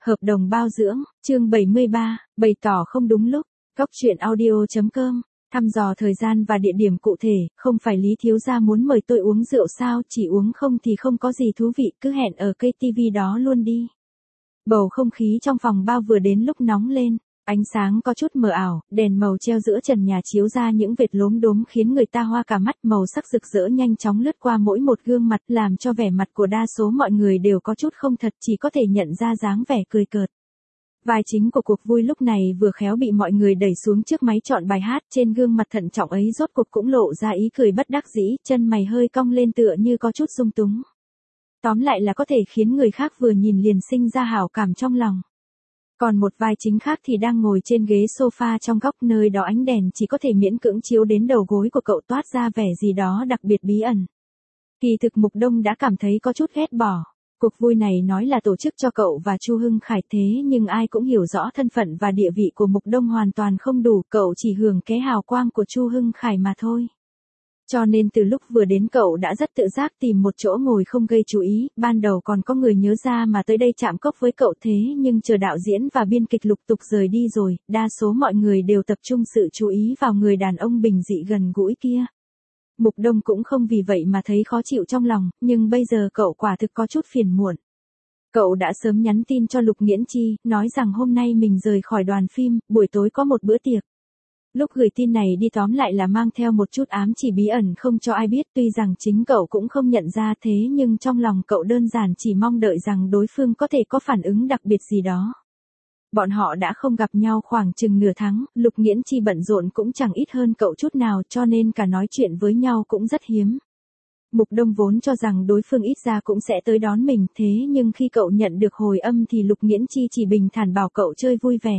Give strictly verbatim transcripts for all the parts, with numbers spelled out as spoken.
Hợp đồng bao dưỡng, chương bảy mươi ba, bày tỏ không đúng lúc, góc chuyện audio chấm com, thăm dò thời gian và địa điểm cụ thể, không phải Lý thiếu gia muốn mời tôi uống rượu sao, chỉ uống không thì không có gì thú vị, cứ hẹn ở cây tivi đó luôn đi. Bầu không khí trong phòng bao vừa đến lúc nóng lên, ánh sáng có chút mờ ảo, đèn màu treo giữa trần nhà chiếu ra những vệt lốm đốm khiến người ta hoa cả mắt, màu sắc rực rỡ nhanh chóng lướt qua mỗi một gương mặt làm cho vẻ mặt của đa số mọi người đều có chút không thật, chỉ có thể nhận ra dáng vẻ cười cợt. Vai chính của cuộc vui lúc này vừa khéo bị mọi người đẩy xuống trước máy chọn bài hát, trên gương mặt thận trọng ấy rốt cuộc cũng lộ ra ý cười bất đắc dĩ, chân mày hơi cong lên tựa như có chút rung túng. Tóm lại là có thể khiến người khác vừa nhìn liền sinh ra hảo cảm trong lòng. Còn một vai chính khác thì đang ngồi trên ghế sofa trong góc, nơi đó ánh đèn chỉ có thể miễn cưỡng chiếu đến đầu gối của cậu, toát ra vẻ gì đó đặc biệt bí ẩn. Kỳ thực Mục Đông đã cảm thấy có chút ghét bỏ. Cuộc vui này nói là tổ chức cho cậu và Chu Hưng Khải, thế nhưng ai cũng hiểu rõ thân phận và địa vị của Mục Đông hoàn toàn không đủ, cậu chỉ hưởng ké hào quang của Chu Hưng Khải mà thôi. Cho nên từ lúc vừa đến cậu đã rất tự giác tìm một chỗ ngồi không gây chú ý, ban đầu còn có người nhớ ra mà tới đây chạm cốc với cậu, thế nhưng chờ đạo diễn và biên kịch lục tục rời đi rồi, đa số mọi người đều tập trung sự chú ý vào người đàn ông bình dị gần gũi kia. Mục Đông cũng không vì vậy mà thấy khó chịu trong lòng, nhưng bây giờ cậu quả thực có chút phiền muộn. Cậu đã sớm nhắn tin cho Lục Nghiễn Chi, nói rằng hôm nay mình rời khỏi đoàn phim, buổi tối có một bữa tiệc. Lúc gửi tin này đi tóm lại là mang theo một chút ám chỉ bí ẩn không cho ai biết, tuy rằng chính cậu cũng không nhận ra, thế nhưng trong lòng cậu đơn giản chỉ mong đợi rằng đối phương có thể có phản ứng đặc biệt gì đó. Bọn họ đã không gặp nhau khoảng chừng nửa tháng, Lục Nghiễn Chi bận rộn cũng chẳng ít hơn cậu chút nào, cho nên cả nói chuyện với nhau cũng rất hiếm. Mục Đông vốn cho rằng đối phương ít ra cũng sẽ tới đón mình, thế nhưng khi cậu nhận được hồi âm thì Lục Nghiễn Chi chỉ bình thản bảo cậu chơi vui vẻ.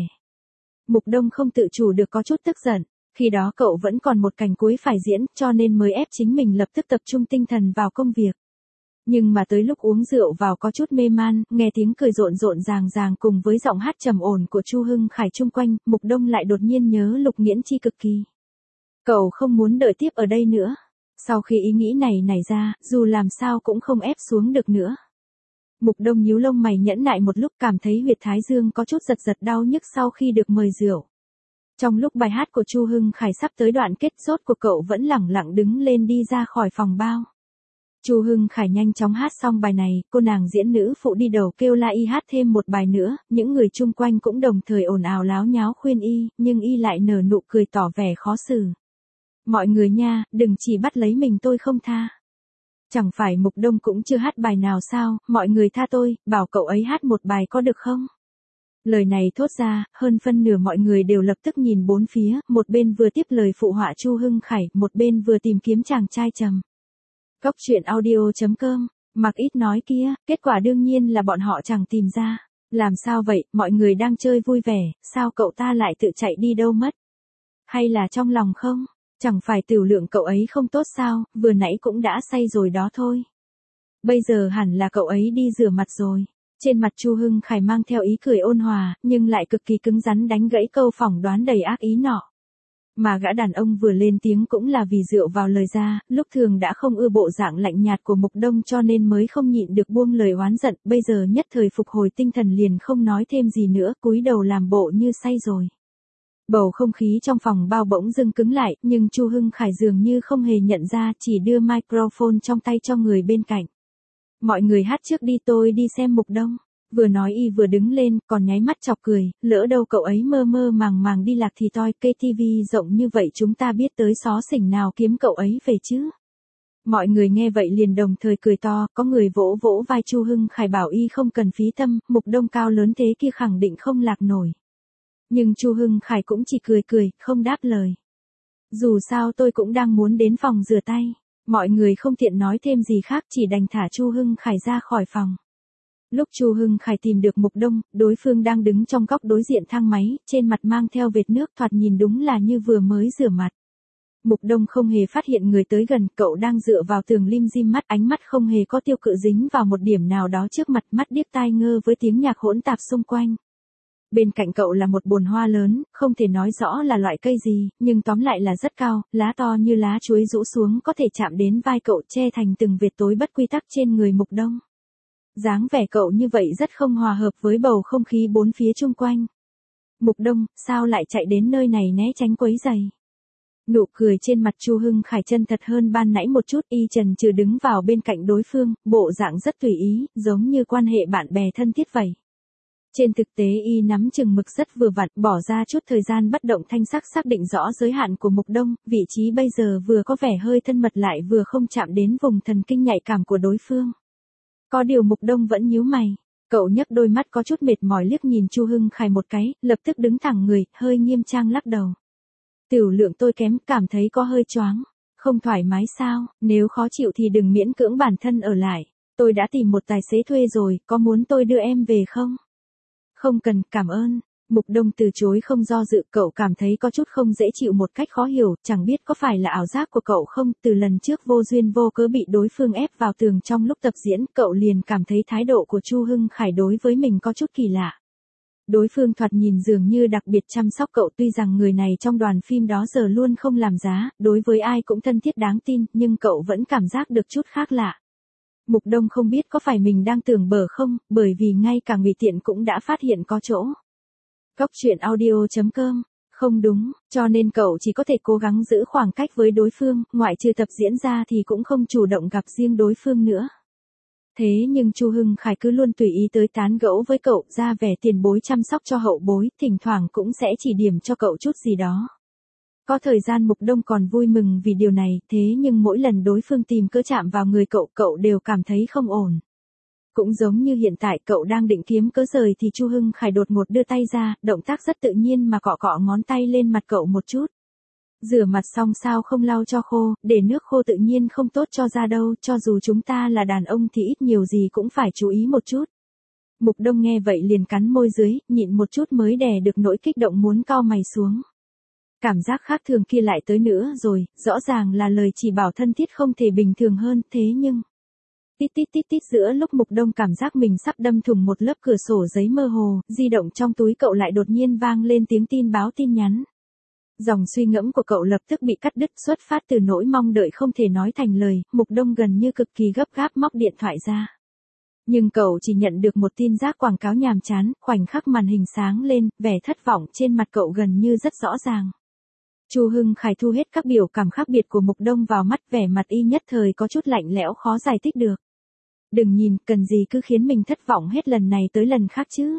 Mục Đông không tự chủ được có chút tức giận, khi đó cậu vẫn còn một cảnh cuối phải diễn, cho nên mới ép chính mình lập tức tập trung tinh thần vào công việc. Nhưng mà tới lúc uống rượu vào có chút mê man, nghe tiếng cười rộn rộn ràng ràng cùng với giọng hát trầm ổn của Chu Hưng Khải chung quanh, Mục Đông lại đột nhiên nhớ Lục Nghiễn Chi cực kỳ. Cậu không muốn đợi tiếp ở đây nữa. Sau khi ý nghĩ này nảy ra, dù làm sao cũng không ép xuống được nữa. Mục Đông nhíu lông mày nhẫn nại một lúc, cảm thấy huyệt thái dương có chút giật giật đau nhức sau khi được mời rượu. Trong lúc bài hát của Chu Hưng Khải sắp tới đoạn kết, rốt cuộc cậu vẫn lẳng lặng đứng lên đi ra khỏi phòng bao. Chu Hưng Khải nhanh chóng hát xong bài này, cô nàng diễn nữ phụ đi đầu kêu la y hát thêm một bài nữa, những người chung quanh cũng đồng thời ồn ào láo nháo khuyên y, nhưng y lại nở nụ cười tỏ vẻ khó xử. Mọi người nha, đừng chỉ bắt lấy mình tôi không tha. Chẳng phải Mục Đông cũng chưa hát bài nào sao, mọi người tha tôi, bảo cậu ấy hát một bài có được không? Lời này thốt ra, hơn phân nửa mọi người đều lập tức nhìn bốn phía, một bên vừa tiếp lời phụ họa Chu Hưng Khải, một bên vừa tìm kiếm chàng trai trầm. Góc chuyện audio chấm com, mặc ít nói kia, kết quả đương nhiên là bọn họ chẳng tìm ra. Làm sao vậy, mọi người đang chơi vui vẻ, sao cậu ta lại tự chạy đi đâu mất? Hay là trong lòng không? Chẳng phải tiểu lượng cậu ấy không tốt sao, vừa nãy cũng đã say rồi đó thôi. Bây giờ hẳn là cậu ấy đi rửa mặt rồi. Trên mặt Chu Hưng Khải mang theo ý cười ôn hòa, nhưng lại cực kỳ cứng rắn đánh gãy câu phỏng đoán đầy ác ý nọ. Mà gã đàn ông vừa lên tiếng cũng là vì rượu vào lời ra, lúc thường đã không ưa bộ dạng lạnh nhạt của Mục Đông cho nên mới không nhịn được buông lời oán giận, bây giờ nhất thời phục hồi tinh thần liền không nói thêm gì nữa, cúi đầu làm bộ như say rồi. Bầu không khí trong phòng bao bỗng dưng cứng lại, nhưng Chu Hưng Khải dường như không hề nhận ra, chỉ đưa microphone trong tay cho người bên cạnh. Mọi người hát trước đi, tôi đi xem Mục Đông. Vừa nói y vừa đứng lên, còn nháy mắt chọc cười, lỡ đâu cậu ấy mơ mơ màng màng đi lạc thì toi, cây tivi rộng như vậy chúng ta biết tới xó xỉnh nào kiếm cậu ấy về chứ. Mọi người nghe vậy liền đồng thời cười to, có người vỗ vỗ vai Chu Hưng Khải bảo y không cần phí tâm, Mục Đông cao lớn thế kia khẳng định không lạc nổi. Nhưng Chu Hưng Khải cũng chỉ cười cười, không đáp lời. Dù sao tôi cũng đang muốn đến phòng rửa tay. Mọi người không tiện nói thêm gì khác, chỉ đành thả Chu Hưng Khải ra khỏi phòng. Lúc Chu Hưng Khải tìm được Mục Đông, đối phương đang đứng trong góc đối diện thang máy, trên mặt mang theo vệt nước, thoạt nhìn đúng là như vừa mới rửa mặt. Mục Đông không hề phát hiện người tới gần, cậu đang dựa vào tường lim dim mắt, ánh mắt không hề có tiêu cự dính vào một điểm nào đó trước mặt, mắt điếc tai ngơ với tiếng nhạc hỗn tạp xung quanh. Bên cạnh cậu là một bồn hoa lớn, không thể nói rõ là loại cây gì, nhưng tóm lại là rất cao, lá to như lá chuối rũ xuống có thể chạm đến vai cậu, che thành từng vệt tối bất quy tắc trên người Mục Đông. Dáng vẻ cậu như vậy rất không hòa hợp với bầu không khí bốn phía chung quanh. Mục Đông, sao lại chạy đến nơi này né tránh quấy rầy? Nụ cười trên mặt Chu Hưng Khải chân thật hơn ban nãy một chút, y trần trừ đứng vào bên cạnh đối phương, bộ dạng rất tùy ý, giống như quan hệ bạn bè thân thiết vậy. Trên thực tế y nắm chừng mực rất vừa vặn, bỏ ra chút thời gian bất động thanh sắc xác định rõ giới hạn của Mục Đông, vị trí bây giờ vừa có vẻ hơi thân mật lại vừa không chạm đến vùng thần kinh nhạy cảm của đối phương. Có điều Mục Đông vẫn nhíu mày, cậu nhấc đôi mắt có chút mệt mỏi liếc nhìn Chu Hưng Khải một cái, lập tức đứng thẳng người, hơi nghiêm trang lắc đầu. Tiểu lượng tôi kém, cảm thấy có hơi choáng. Không thoải mái sao, nếu khó chịu thì đừng miễn cưỡng bản thân ở lại. Tôi đã tìm một tài xế thuê rồi, có muốn tôi đưa em về không? Không cần, cảm ơn. Mục Đông từ chối không do dự, cậu cảm thấy có chút không dễ chịu một cách khó hiểu, chẳng biết có phải là ảo giác của cậu không, từ lần trước vô duyên vô cớ bị đối phương ép vào tường trong lúc tập diễn, cậu liền cảm thấy thái độ của Chu Hưng Khải đối với mình có chút kỳ lạ. Đối phương thoạt nhìn dường như đặc biệt chăm sóc cậu, tuy rằng người này trong đoàn phim đó giờ luôn không làm giá, đối với ai cũng thân thiết đáng tin, nhưng cậu vẫn cảm giác được chút khác lạ. Mục Đông không biết có phải mình đang tưởng bở không, bởi vì ngay cả Ngụy Tiện cũng đã phát hiện có chỗ. Góc truyện audio chấm com, không đúng, cho nên cậu chỉ có thể cố gắng giữ khoảng cách với đối phương, ngoại trừ tập diễn ra thì cũng không chủ động gặp riêng đối phương nữa. Thế nhưng Chu Hưng Khải cứ luôn tùy ý tới tán gẫu với cậu, ra vẻ tiền bối chăm sóc cho hậu bối, thỉnh thoảng cũng sẽ chỉ điểm cho cậu chút gì đó. Có thời gian Mục Đông còn vui mừng vì điều này, thế nhưng mỗi lần đối phương tìm cớ chạm vào người cậu, cậu đều cảm thấy không ổn. Cũng giống như hiện tại cậu đang định kiếm cớ rời thì Chu Hưng Khải đột ngột đưa tay ra, động tác rất tự nhiên mà cọ cọ ngón tay lên mặt cậu một chút. Rửa mặt xong sao không lau cho khô, để nước khô tự nhiên không tốt cho da đâu, cho dù chúng ta là đàn ông thì ít nhiều gì cũng phải chú ý một chút. Mục Đông nghe vậy liền cắn môi dưới, nhịn một chút mới đè được nỗi kích động muốn cau mày xuống. Cảm giác khác thường kia lại tới nữa rồi, rõ ràng là lời chỉ bảo thân thiết không thể bình thường hơn, thế nhưng... Tít tít tít tít giữa lúc Mục Đông cảm giác mình sắp đâm thủng một lớp cửa sổ giấy mơ hồ, di động trong túi cậu lại đột nhiên vang lên tiếng tin báo tin nhắn. Dòng suy ngẫm của cậu lập tức bị cắt đứt, xuất phát từ nỗi mong đợi không thể nói thành lời, Mục Đông gần như cực kỳ gấp gáp móc điện thoại ra. Nhưng cậu chỉ nhận được một tin rác quảng cáo nhàm chán, khoảnh khắc màn hình sáng lên, vẻ thất vọng trên mặt cậu gần như rất rõ ràng. Chu Hưng Khải thu hết các biểu cảm khác biệt của Mục Đông vào mắt, vẻ mặt y nhất thời có chút lạnh lẽo khó giải thích được. Đừng nhìn, cần gì cứ khiến mình thất vọng hết lần này tới lần khác chứ.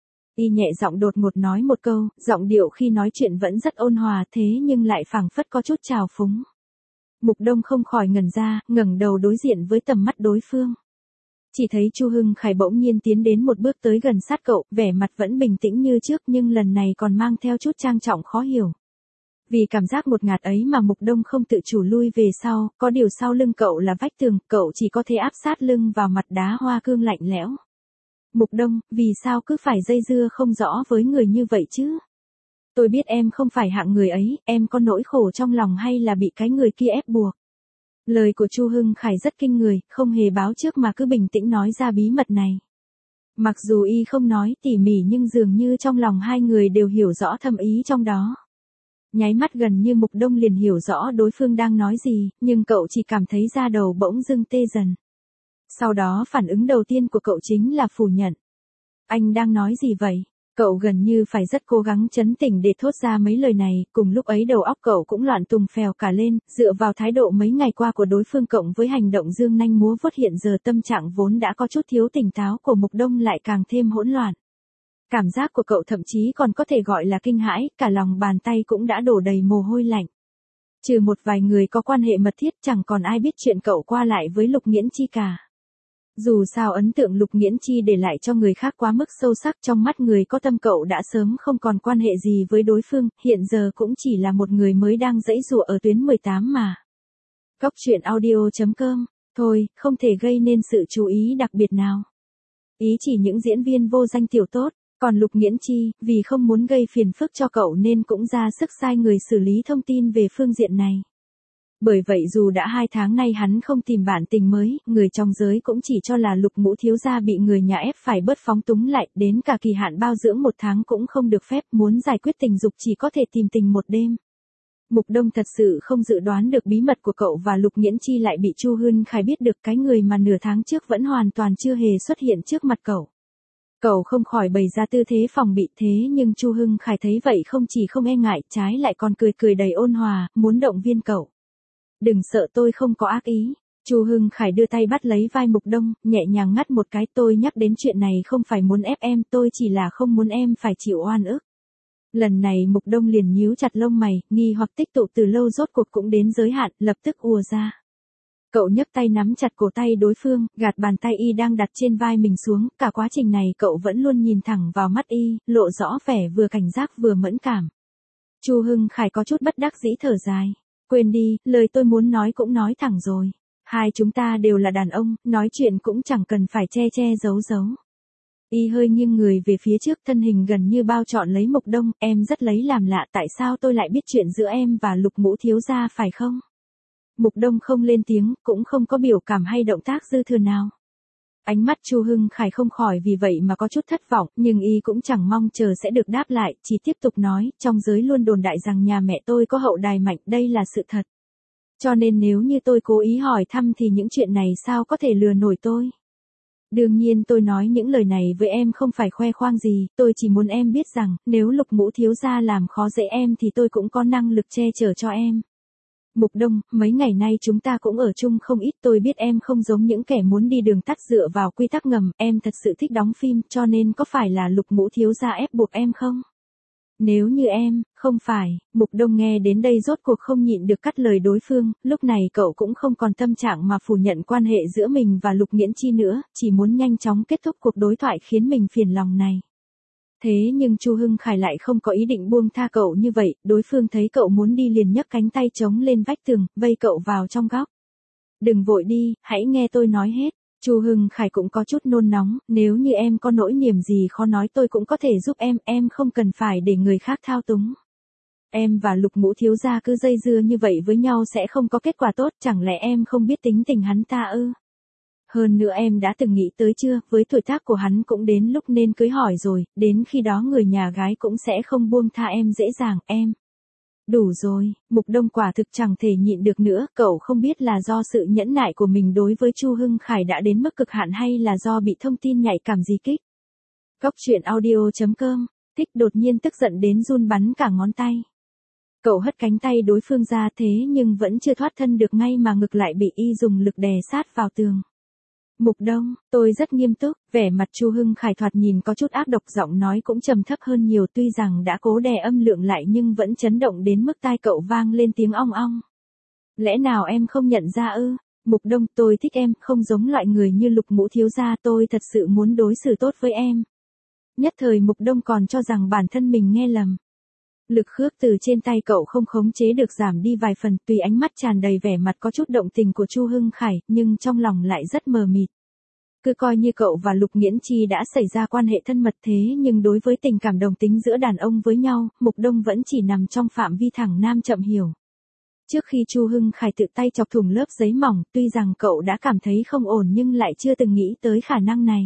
Y nhẹ giọng đột ngột nói một câu, giọng điệu khi nói chuyện vẫn rất ôn hòa thế nhưng lại phảng phất có chút trào phúng. Mục Đông không khỏi ngẩn ra, ngẩng đầu đối diện với tầm mắt đối phương. Chỉ thấy Chu Hưng Khải bỗng nhiên tiến đến một bước tới gần sát cậu, vẻ mặt vẫn bình tĩnh như trước nhưng lần này còn mang theo chút trang trọng khó hiểu. Vì cảm giác một ngạt ấy mà Mục Đông không tự chủ lui về sau, có điều sau lưng cậu là vách tường, cậu chỉ có thể áp sát lưng vào mặt đá hoa cương lạnh lẽo. Mục Đông, vì sao cứ phải dây dưa không rõ với người như vậy chứ? Tôi biết em không phải hạng người ấy, em có nỗi khổ trong lòng hay là bị cái người kia ép buộc? Lời của Chu Hưng Khải rất kinh người, không hề báo trước mà cứ bình tĩnh nói ra bí mật này. Mặc dù y không nói tỉ mỉ nhưng dường như trong lòng hai người đều hiểu rõ thâm ý trong đó. Nháy mắt gần như Mục Đông liền hiểu rõ đối phương đang nói gì, nhưng cậu chỉ cảm thấy da đầu bỗng dưng tê dần. Sau đó phản ứng đầu tiên của cậu chính là phủ nhận. Anh đang nói gì vậy? Cậu gần như phải rất cố gắng trấn tĩnh để thốt ra mấy lời này, cùng lúc ấy đầu óc cậu cũng loạn tùng phèo cả lên, dựa vào thái độ mấy ngày qua của đối phương cộng với hành động dương nanh múa vuốt hiện giờ tâm trạng vốn đã có chút thiếu tỉnh táo của Mục Đông lại càng thêm hỗn loạn. Cảm giác của cậu thậm chí còn có thể gọi là kinh hãi, cả lòng bàn tay cũng đã đổ đầy mồ hôi lạnh. Trừ một vài người có quan hệ mật thiết chẳng còn ai biết chuyện cậu qua lại với Lục Nghiễn Chi cả. Dù sao ấn tượng Lục Nghiễn Chi để lại cho người khác quá mức sâu sắc trong mắt người có tâm cậu đã sớm không còn quan hệ gì với đối phương, hiện giờ cũng chỉ là một người mới đang giãy giụa ở tuyến mười tám mà. Góc truyện audio chấm com, thôi, không thể gây nên sự chú ý đặc biệt nào. Ý chỉ những diễn viên vô danh tiểu tốt, còn Lục Nghiễn Chi, vì không muốn gây phiền phức cho cậu nên cũng ra sức sai người xử lý thông tin về phương diện này. Bởi vậy dù đã hai tháng nay hắn không tìm bạn tình mới, người trong giới cũng chỉ cho là Lục Ngũ thiếu gia bị người nhà ép phải bớt phóng túng lại, đến cả kỳ hạn bao dưỡng một tháng cũng không được phép, muốn giải quyết tình dục chỉ có thể tìm tình một đêm. Mục Đông thật sự không dự đoán được bí mật của cậu và Lục Nghiễn Chi lại bị Chu Hưng Khải biết được, cái người mà nửa tháng trước vẫn hoàn toàn chưa hề xuất hiện trước mặt cậu. Cậu không khỏi bày ra tư thế phòng bị, thế nhưng Chu Hưng Khải thấy vậy không chỉ không e ngại, trái lại còn cười cười đầy ôn hòa, muốn động viên cậu. Đừng sợ, tôi không có ác ý. Chu Hưng Khải đưa tay bắt lấy vai Mục Đông, nhẹ nhàng ngắt một cái, tôi nhắc đến chuyện này không phải muốn ép em, tôi chỉ là không muốn em phải chịu oan ức. Lần này Mục Đông liền nhíu chặt lông mày, nghi hoặc tích tụ từ lâu rốt cuộc cũng đến giới hạn, lập tức ùa ra. Cậu nhấc tay nắm chặt cổ tay đối phương, gạt bàn tay y đang đặt trên vai mình xuống, cả quá trình này cậu vẫn luôn nhìn thẳng vào mắt y, lộ rõ vẻ vừa cảnh giác vừa mẫn cảm. Chu Hưng Khải có chút bất đắc dĩ thở dài. Quên đi, lời tôi muốn nói cũng nói thẳng rồi. Hai chúng ta đều là đàn ông, nói chuyện cũng chẳng cần phải che che giấu giấu. Y hơi nghiêng người về phía trước, thân hình gần như bao trọn lấy Mục Đông, em rất lấy làm lạ, tại sao tôi lại biết chuyện giữa em và Lục Mũ thiếu gia phải không? Mục Đông không lên tiếng, cũng không có biểu cảm hay động tác dư thừa nào. Ánh mắt Chu Hưng Khải không khỏi vì vậy mà có chút thất vọng, nhưng y cũng chẳng mong chờ sẽ được đáp lại, chỉ tiếp tục nói, trong giới luôn đồn đại rằng nhà mẹ tôi có hậu đài mạnh, đây là sự thật. Cho nên nếu như tôi cố ý hỏi thăm thì những chuyện này sao có thể lừa nổi tôi. Đương nhiên tôi nói những lời này với em không phải khoe khoang gì, tôi chỉ muốn em biết rằng, nếu Lục Mũ thiếu gia làm khó dễ em thì tôi cũng có năng lực che chở cho em. Mục Đông, mấy ngày nay chúng ta cũng ở chung không ít, tôi biết em không giống những kẻ muốn đi đường tắt dựa vào quy tắc ngầm, em thật sự thích đóng phim, cho nên có phải là Lục Mũ thiếu gia ép buộc em không? Nếu như em, không phải, Mục Đông nghe đến đây rốt cuộc không nhịn được cắt lời đối phương, lúc này cậu cũng không còn tâm trạng mà phủ nhận quan hệ giữa mình và Lục Nghiễn Chi nữa, chỉ muốn nhanh chóng kết thúc cuộc đối thoại khiến mình phiền lòng này. Thế nhưng Chu Hưng Khải lại không có ý định buông tha cậu như vậy, đối phương thấy cậu muốn đi liền nhấc cánh tay chống lên vách tường, vây cậu vào trong góc. Đừng vội đi, hãy nghe tôi nói hết. Chu Hưng Khải cũng có chút nôn nóng, nếu như em có nỗi niềm gì khó nói tôi cũng có thể giúp em, em không cần phải để người khác thao túng. Em và Lục Mũ thiếu gia cứ dây dưa như vậy với nhau sẽ không có kết quả tốt, chẳng lẽ em không biết tính tình hắn ta ư? Hơn nữa em đã từng nghĩ tới chưa, với tuổi tác của hắn cũng đến lúc nên cưới hỏi rồi, đến khi đó người nhà gái cũng sẽ không buông tha em dễ dàng, em. Đủ rồi, Mục Đông quả thực chẳng thể nhịn được nữa, cậu không biết là do sự nhẫn nại của mình đối với Chu Hưng Khải đã đến mức cực hạn hay là do bị thông tin nhạy cảm gì kích. Góc truyện audio chấm com, Thích đột nhiên tức giận đến run bắn cả ngón tay. Cậu hất cánh tay đối phương ra thế nhưng vẫn chưa thoát thân được ngay mà ngực lại bị y dùng lực đè sát vào tường. Mục Đông, tôi rất nghiêm túc, vẻ mặt Chu Hưng Khải thoạt nhìn có chút ác độc, giọng nói cũng trầm thấp hơn nhiều, tuy rằng đã cố đè âm lượng lại nhưng vẫn chấn động đến mức tai cậu vang lên tiếng ong ong. Lẽ nào em không nhận ra ư? Mục Đông, tôi thích em, không giống loại người như Lục Mũ thiếu gia, tôi thật sự muốn đối xử tốt với em. Nhất thời Mục Đông còn cho rằng bản thân mình nghe lầm. Lực khước từ trên tay cậu không khống chế được giảm đi vài phần, tùy ánh mắt tràn đầy vẻ mặt có chút động tình của Chu Hưng Khải, nhưng trong lòng lại rất mờ mịt. Cứ coi như cậu và Lục Nghiễn Chi đã xảy ra quan hệ thân mật thế nhưng đối với tình cảm đồng tính giữa đàn ông với nhau, Mục Đông vẫn chỉ nằm trong phạm vi thẳng nam chậm hiểu. Trước khi Chu Hưng Khải tự tay chọc thủng lớp giấy mỏng, tuy rằng cậu đã cảm thấy không ổn nhưng lại chưa từng nghĩ tới khả năng này.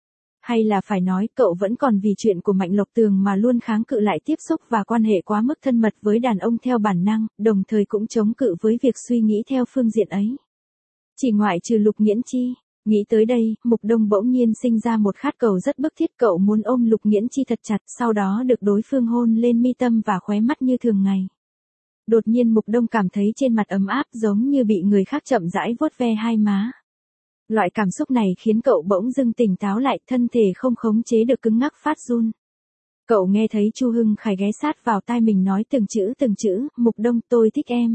Hay là phải nói cậu vẫn còn vì chuyện của Mạnh Lộc Tường mà luôn kháng cự lại tiếp xúc và quan hệ quá mức thân mật với đàn ông theo bản năng, đồng thời cũng chống cự với việc suy nghĩ theo phương diện ấy. Chỉ ngoại trừ Lục Nghiễn Chi. Nghĩ tới đây, Mục Đông bỗng nhiên sinh ra một khát cầu rất bức thiết, cậu muốn ôm Lục Nghiễn Chi thật chặt, sau đó được đối phương hôn lên mi tâm và khóe mắt như thường ngày. Đột nhiên Mục Đông cảm thấy trên mặt ấm áp giống như bị người khác chậm rãi vuốt ve hai má. Loại cảm xúc này khiến cậu bỗng dưng tỉnh táo lại, thân thể không khống chế được cứng ngắc phát run. Cậu nghe thấy Chu Hưng Khải ghé sát vào tai mình nói từng chữ từng chữ, Mục Đông, tôi thích em.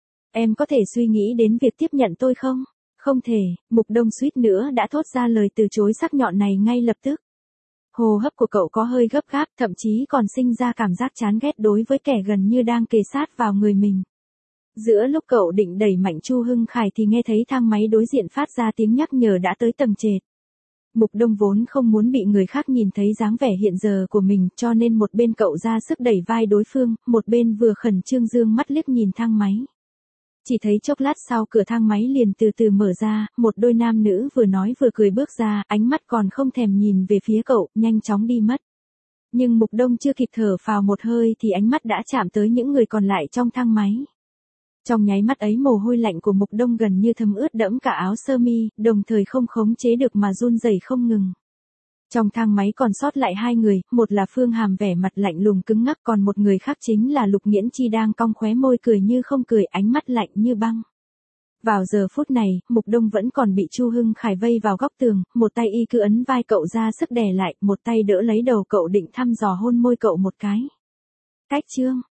Em có thể suy nghĩ đến việc tiếp nhận tôi không? Không thể, Mục Đông suýt nữa đã thốt ra lời từ chối sắc nhọn này ngay lập tức. Hô hấp của cậu có hơi gấp gáp, thậm chí còn sinh ra cảm giác chán ghét đối với kẻ gần như đang kề sát vào người mình. Giữa lúc cậu định đẩy mạnh Chu Hưng Khải thì nghe thấy thang máy đối diện phát ra tiếng nhắc nhở đã tới tầng trệt. Mục Đông vốn không muốn bị người khác nhìn thấy dáng vẻ hiện giờ của mình, cho nên một bên cậu ra sức đẩy vai đối phương, một bên vừa khẩn trương dương mắt liếc nhìn thang máy. Chỉ thấy chốc lát sau cửa thang máy liền từ từ mở ra, một đôi nam nữ vừa nói vừa cười bước ra, ánh mắt còn không thèm nhìn về phía cậu, nhanh chóng đi mất. Nhưng Mục Đông chưa kịp thở phào một hơi thì ánh mắt đã chạm tới những người còn lại trong thang máy. Trong nháy mắt ấy mồ hôi lạnh của Mục Đông gần như thấm ướt đẫm cả áo sơ mi, đồng thời không khống chế được mà run rẩy không ngừng. Trong thang máy còn sót lại hai người, một là Phương Hàm vẻ mặt lạnh lùng cứng ngắc, còn một người khác chính là Lục Nghiễn Chi đang cong khóe môi cười như không cười, ánh mắt lạnh như băng. Vào giờ phút này, Mục Đông vẫn còn bị Chu Hưng Khải vây vào góc tường, một tay y cứ ấn vai cậu ra sức đè lại, một tay đỡ lấy đầu cậu định thăm dò hôn môi cậu một cái. Cách chương